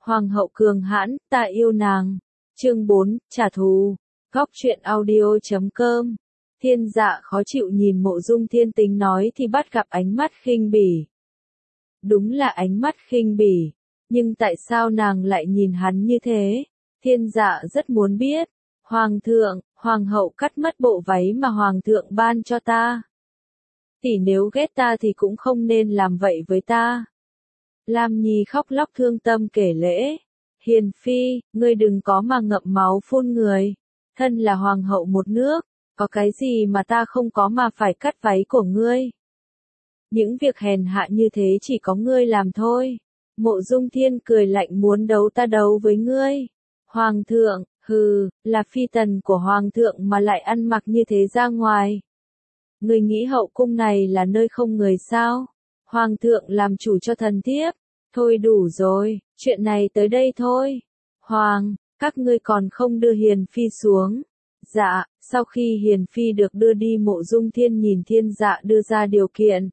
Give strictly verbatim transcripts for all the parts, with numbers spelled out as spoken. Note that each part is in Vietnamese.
Hoàng hậu cường hãn, ta yêu nàng. Chương bốn, trả thù. Góc truyện audio chấm com. Thiên Dạ khó chịu nhìn Mộ Dung Thiên Tính nói thì bắt gặp ánh mắt khinh bỉ. Đúng là ánh mắt khinh bỉ, nhưng tại sao nàng lại nhìn hắn như thế? Thiên Dạ rất muốn biết. Hoàng thượng, hoàng hậu cắt mất bộ váy mà hoàng thượng ban cho ta. Tỷ nếu ghét ta thì cũng không nên làm vậy với ta. Lam Nhi khóc lóc thương tâm kể lễ. Hiền phi, ngươi đừng có mà ngậm máu phun người. Thân là hoàng hậu một nước, có cái gì mà ta không có mà phải cắt váy của ngươi. Những việc hèn hạ như thế chỉ có ngươi làm thôi. Mộ Dung Thiên cười lạnh, muốn đấu ta đấu với ngươi. Hoàng thượng, hừ, là phi tần của hoàng thượng mà lại ăn mặc như thế ra ngoài. Ngươi nghĩ hậu cung này là nơi không người sao? Hoàng thượng làm chủ cho thần thiếp. Thôi đủ rồi, chuyện này tới đây thôi. Hoàng, các ngươi còn không đưa Hiền phi xuống. Dạ, sau khi Hiền phi được đưa đi, Mộ Dung Thiên nhìn Thiên Dạ đưa ra điều kiện.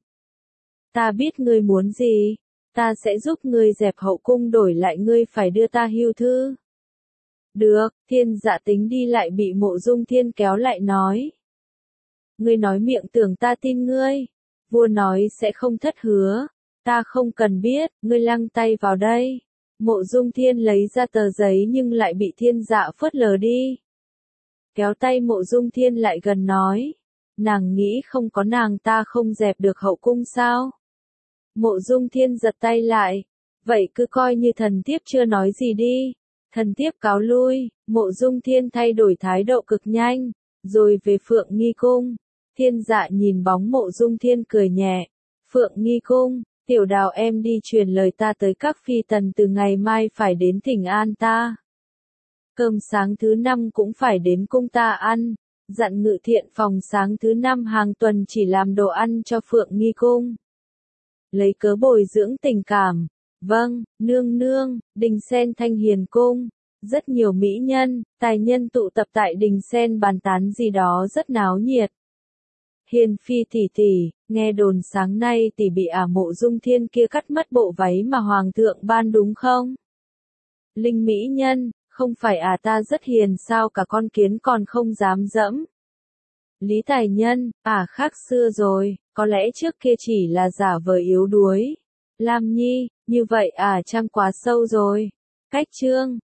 Ta biết ngươi muốn gì, ta sẽ giúp ngươi dẹp hậu cung, đổi lại ngươi phải đưa ta hưu thư. Được, Thiên Dạ tính đi lại bị Mộ Dung Thiên kéo lại nói. Ngươi nói miệng tưởng ta tin ngươi. Vua nói sẽ không thất hứa. Ta không cần biết, ngươi lăng tay vào đây. Mộ Dung Thiên lấy ra tờ giấy nhưng lại bị Thiên Dạ phớt lờ đi. Kéo tay Mộ Dung Thiên lại gần nói. Nàng nghĩ không có nàng ta không dẹp được hậu cung sao? Mộ Dung Thiên giật tay lại. Vậy cứ coi như thần thiếp chưa nói gì đi. Thần thiếp cáo lui. Mộ Dung Thiên thay đổi thái độ cực nhanh, rồi về Phượng Nghi Cung. Thiên Dạ nhìn bóng Mộ Dung Thiên cười nhẹ. Phượng Nghi Cung, tiểu đào em đi truyền lời ta tới các phi tần từ ngày mai phải đến thỉnh an ta. Cơm sáng thứ năm cũng phải đến cung ta ăn. Dặn Ngự Thiện phòng sáng thứ năm hàng tuần chỉ làm đồ ăn cho Phượng Nghi Cung. Lấy cớ bồi dưỡng tình cảm. Vâng, nương nương. Đình Sen Thanh Hiền Cung. Rất nhiều mỹ nhân, tài nhân tụ tập tại Đình Sen bàn tán gì đó rất náo nhiệt. Hiền phi tỷ tỷ, nghe đồn sáng nay tỷ bị ả Mộ Dung Thiên kia cắt mất bộ váy mà hoàng thượng ban đúng không? Linh mỹ nhân, không phải à, ta rất hiền sao cả con kiến còn không dám dẫm. Lý tài nhân, à khác xưa rồi, có lẽ trước kia chỉ là giả vờ yếu đuối. Lam Nhi, như vậy à chăng quá sâu rồi. Cách chương